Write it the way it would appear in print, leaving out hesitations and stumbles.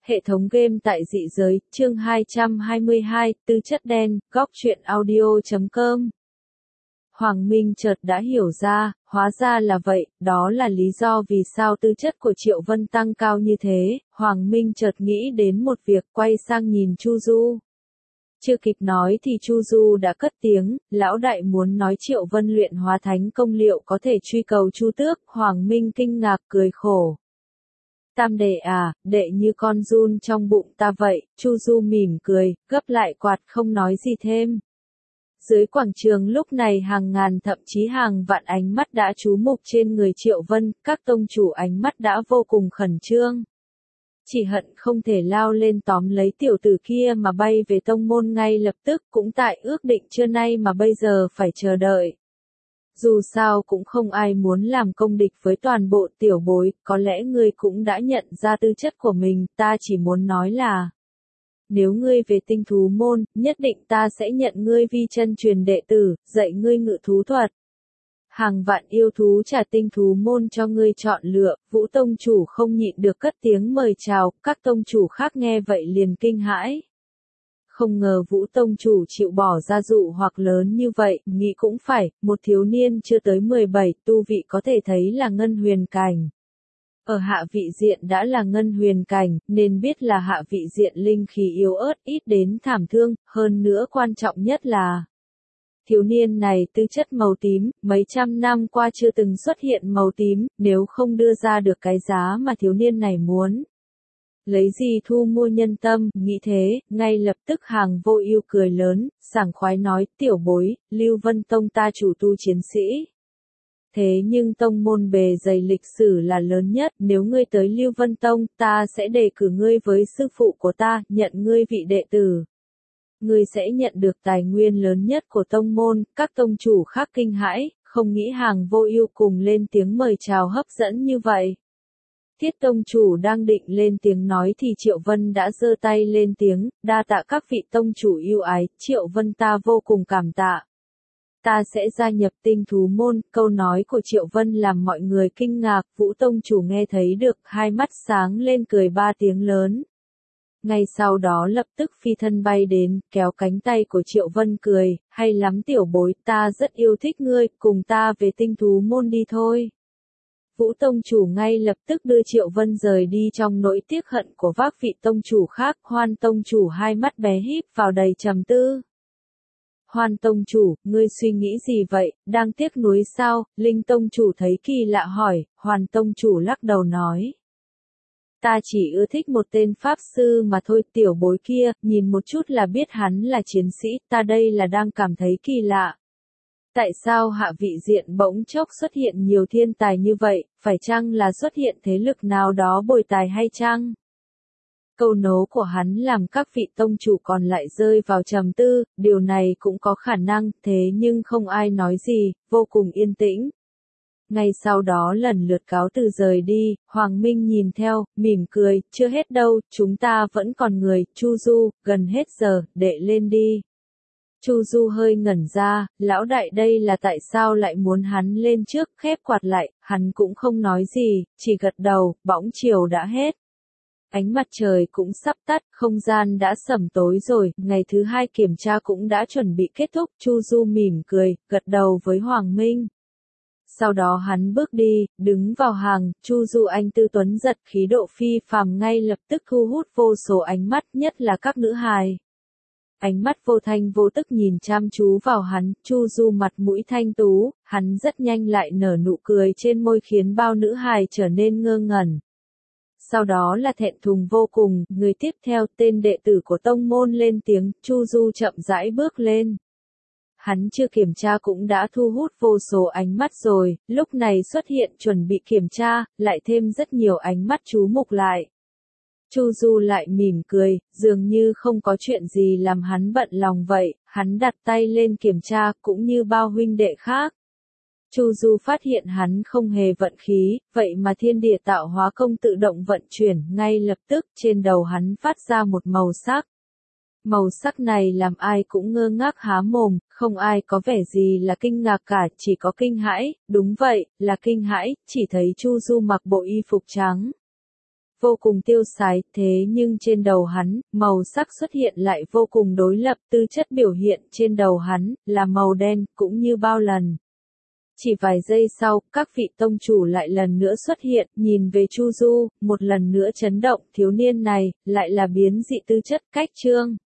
Hệ thống game tại dị giới, chương 222, tư chất đen, góc truyện audio.com. Hoàng Minh chợt đã hiểu ra, hóa ra là vậy, đó là lý do vì sao tư chất của Triệu Vân tăng cao như thế. Hoàng Minh chợt nghĩ đến một việc, quay sang nhìn Chu Du. Chưa kịp nói thì Chu Du đã cất tiếng, lão đại muốn nói Triệu Vân luyện hóa thánh công liệu có thể truy cầu Chu Tước. Hoàng Minh kinh ngạc cười khổ. Tam đệ à, đệ như con giun trong bụng ta vậy. Chu Du mỉm cười, gấp lại quạt không nói gì thêm. Dưới quảng trường lúc này hàng ngàn thậm chí hàng vạn ánh mắt đã chú mục trên người Triệu Vân, các tông chủ ánh mắt đã vô cùng khẩn trương. Chỉ hận không thể lao lên tóm lấy tiểu tử kia mà bay về tông môn ngay lập tức, cũng tại ước định trưa nay mà bây giờ phải chờ đợi. Dù sao cũng không ai muốn làm công địch với toàn bộ tiểu bối, có lẽ ngươi cũng đã nhận ra tư chất của mình, ta chỉ muốn nói là nếu ngươi về tinh thú môn, nhất định ta sẽ nhận ngươi vi chân truyền đệ tử, dạy ngươi ngự thú thuật. Hàng vạn yêu thú trả tinh thú môn cho ngươi chọn lựa. Vũ tông chủ không nhịn được cất tiếng mời chào, các tông chủ khác nghe vậy liền kinh hãi. Không ngờ Vũ tông chủ chịu bỏ ra dụ hoặc lớn như vậy, nghĩ cũng phải, một thiếu niên chưa tới 17 tu vị có thể thấy là ngân huyền cảnh. Ở hạ vị diện đã là ngân huyền cảnh, nên biết là hạ vị diện linh khí yếu ớt ít đến thảm thương, hơn nữa quan trọng nhất là thiếu niên này tư chất màu tím, mấy trăm năm qua chưa từng xuất hiện màu tím, nếu không đưa ra được cái giá mà thiếu niên này muốn. Lấy gì thu mua nhân tâm, nghĩ thế, ngay lập tức Hàng Vô Ưu cười lớn, sảng khoái nói, tiểu bối, Lưu Vân Tông ta chủ tu chiến sĩ. Thế nhưng tông môn bề dày lịch sử là lớn nhất, nếu ngươi tới Lưu Vân Tông, ta sẽ đề cử ngươi với sư phụ của ta, nhận ngươi vị đệ tử. Ngươi sẽ nhận được tài nguyên lớn nhất của tông môn. Các tông chủ khác kinh hãi, không nghĩ Hàng Vô Ưu cùng lên tiếng mời chào hấp dẫn như vậy. Thiết tông chủ đang định lên tiếng nói thì Triệu Vân đã giơ tay lên tiếng, đa tạ các vị tông chủ yêu ái, Triệu Vân ta vô cùng cảm tạ. Ta sẽ gia nhập tinh thú môn. Câu nói của Triệu Vân làm mọi người kinh ngạc, Vũ tông chủ nghe thấy được, hai mắt sáng lên cười ba tiếng lớn. Ngay sau đó lập tức phi thân bay đến, kéo cánh tay của Triệu Vân cười, hay lắm tiểu bối, ta rất yêu thích ngươi, cùng ta về tinh thú môn đi thôi. Vũ tông chủ ngay lập tức đưa Triệu Vân rời đi trong nỗi tiếc hận của các vị tông chủ khác. Hoan tông chủ hai mắt bé híp vào đầy trầm tư. Hoan tông chủ, ngươi suy nghĩ gì vậy, đang tiếc nuối sao? Linh tông chủ thấy kỳ lạ hỏi. Hoan tông chủ lắc đầu nói. Ta chỉ ưa thích một tên pháp sư mà thôi, tiểu bối kia, nhìn một chút là biết hắn là chiến sĩ, ta đây là đang cảm thấy kỳ lạ. Tại sao hạ vị diện bỗng chốc xuất hiện nhiều thiên tài như vậy, phải chăng là xuất hiện thế lực nào đó bồi tài hay chăng? Câu nố của hắn làm các vị tông chủ còn lại rơi vào trầm tư, điều này cũng có khả năng, thế nhưng không ai nói gì, vô cùng yên tĩnh. Ngay sau đó lần lượt cáo từ rời đi, Hoàng Minh nhìn theo, mỉm cười, chưa hết đâu, chúng ta vẫn còn người. Chu Du, gần hết giờ, đệ lên đi. Chu Du hơi ngẩn ra, lão đại đây là tại sao lại muốn hắn lên trước, khép quạt lại, hắn cũng không nói gì, chỉ gật đầu, bỗng chiều đã hết. Ánh mặt trời cũng sắp tắt, không gian đã sẩm tối rồi, ngày thứ hai kiểm tra cũng đã chuẩn bị kết thúc. Chu Du mỉm cười, gật đầu với Hoàng Minh. Sau đó hắn bước đi, đứng vào hàng. Chu Du anh tư tuấn giật khí độ phi phàm, ngay lập tức thu hút vô số ánh mắt, nhất là các nữ hài. Ánh mắt vô thanh vô tức nhìn chăm chú vào hắn. Chu Du mặt mũi thanh tú, hắn rất nhanh lại nở nụ cười trên môi khiến bao nữ hài trở nên ngơ ngẩn. Sau đó là thẹn thùng vô cùng. Người tiếp theo, tên đệ tử của tông môn lên tiếng. Chu Du chậm rãi bước lên. Hắn chưa kiểm tra cũng đã thu hút vô số ánh mắt rồi, lúc này xuất hiện chuẩn bị kiểm tra, lại thêm rất nhiều ánh mắt chú mục lại. Chu Du lại mỉm cười, dường như không có chuyện gì làm hắn bận lòng vậy, hắn đặt tay lên kiểm tra cũng như bao huynh đệ khác. Chu Du phát hiện hắn không hề vận khí, vậy mà thiên địa tạo hóa công tự động vận chuyển, ngay lập tức trên đầu hắn phát ra một màu sắc. Màu sắc này làm ai cũng ngơ ngác há mồm, không ai có vẻ gì là kinh ngạc cả, chỉ có kinh hãi. Đúng vậy, là kinh hãi, chỉ thấy Chu Du mặc bộ y phục trắng. vô cùng tiêu sái, thế nhưng trên đầu hắn, màu sắc xuất hiện lại vô cùng đối lập, tư chất biểu hiện trên đầu hắn, là màu đen, cũng như bao lần. Chỉ vài giây sau, các vị tông chủ lại lần nữa xuất hiện, nhìn về Chu Du, một lần nữa chấn động, thiếu niên này, lại là biến dị tư chất, cách chương.